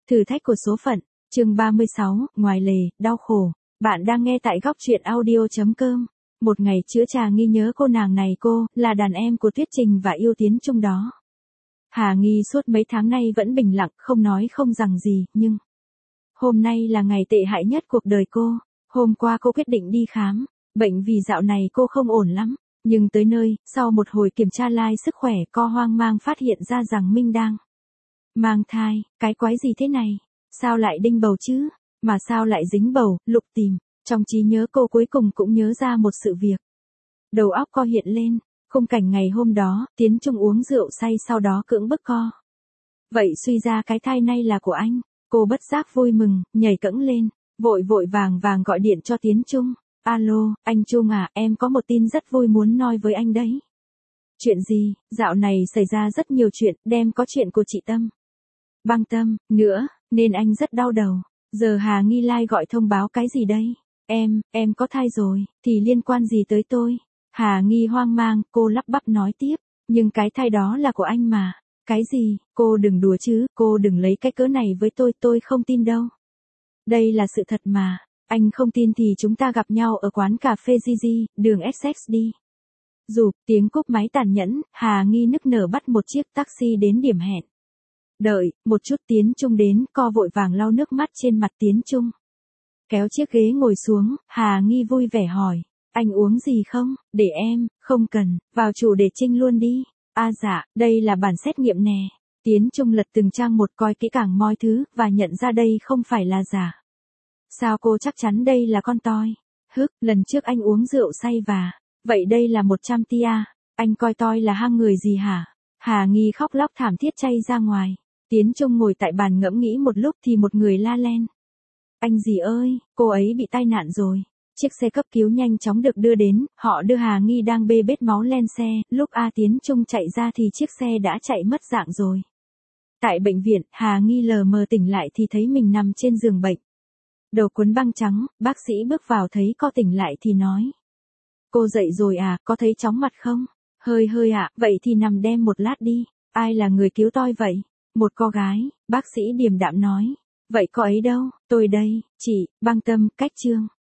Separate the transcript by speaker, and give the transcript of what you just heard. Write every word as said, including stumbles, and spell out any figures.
Speaker 1: Thử thách của số phận, chương ba mươi sáu, ngoài lề, đau khổ. Bạn đang nghe tại góc truyện audio chấm com. Một ngày chữa trà nghi nhớ cô nàng này, cô là đàn em của Tuyết Trình và Yêu Tiến Trung đó. Hà Nghi suốt mấy tháng nay vẫn bình lặng, không nói không rằng gì, nhưng hôm nay là ngày tệ hại nhất cuộc đời cô. Hôm qua cô quyết định đi khám bệnh vì dạo này cô không ổn lắm, nhưng tới nơi, sau một hồi kiểm tra lai sức khỏe, cô hoang mang phát hiện ra rằng Minh đang mang thai. Cái quái gì thế này? Sao lại đinh bầu chứ? Mà sao lại dính bầu? Lục tìm trong trí nhớ, cô cuối cùng cũng nhớ ra một sự việc. Đầu óc cô hiện lên khung cảnh ngày hôm đó, Tiến Trung uống rượu say sau đó cưỡng bức cô. Vậy suy ra cái thai này là của anh. Cô bất giác vui mừng, nhảy cẫng lên, vội vội vàng vàng gọi điện cho Tiến Trung. Alo, anh Trung à, em có một tin rất vui muốn nói với anh đấy. Chuyện gì? Dạo này xảy ra rất nhiều chuyện, đem có chuyện của chị Tâm, Băng Tâm, nữa, nên anh rất đau đầu. Giờ Hà Nghi Lai gọi thông báo cái gì đây? Em, em có thai rồi, thì liên quan gì tới tôi? Hà Nghi hoang mang, cô lắp bắp nói tiếp. Nhưng cái thai đó là của anh mà. Cái gì? Cô đừng đùa chứ, cô đừng lấy cái cớ này với tôi, tôi không tin đâu. Đây là sự thật mà. Anh không tin thì chúng ta gặp nhau ở quán cà phê Gigi, đường Essex đi. Rụp, tiếng cúp máy tàn nhẫn, Hà Nghi nức nở bắt một chiếc taxi đến điểm hẹn. Đợi, một chút, Tiến Trung đến, co vội vàng lau nước mắt trên mặt Tiến Trung. Kéo chiếc ghế ngồi xuống, Hà Nghi vui vẻ hỏi, anh uống gì không? Để em, không cần, vào chủ đề Trinh luôn đi. À dạ, đây là bản xét nghiệm nè. Tiến Trung lật từng trang một, coi kỹ càng mọi thứ, và nhận ra đây không phải là giả. Sao cô chắc chắn đây là con toi? Hức, lần trước anh uống rượu say và, vậy đây là một trăm tia, anh coi toi là hang người gì hả? Hà Nghi khóc lóc thảm thiết chay ra ngoài. Tiến Trung ngồi tại bàn ngẫm nghĩ một lúc thì một người la lên. Anh dì ơi, cô ấy bị tai nạn rồi. Chiếc xe cấp cứu nhanh chóng được đưa đến, họ đưa Hà Nghi đang bê bết máu lên xe, lúc A Tiến Trung chạy ra thì chiếc xe đã chạy mất dạng rồi. Tại bệnh viện, Hà Nghi lờ mờ tỉnh lại thì thấy mình nằm trên giường bệnh. Đầu cuốn băng trắng, bác sĩ bước vào thấy cô tỉnh lại thì nói. Cô dậy rồi à, có thấy chóng mặt không? Hơi hơi ạ, à, vậy thì nằm đêm một lát đi. Ai là người cứu tôi vậy? Một cô gái, bác sĩ điềm đạm nói. Vậy cô ấy đâu? Tôi đây, chị, Băng Tâm, cách Trương.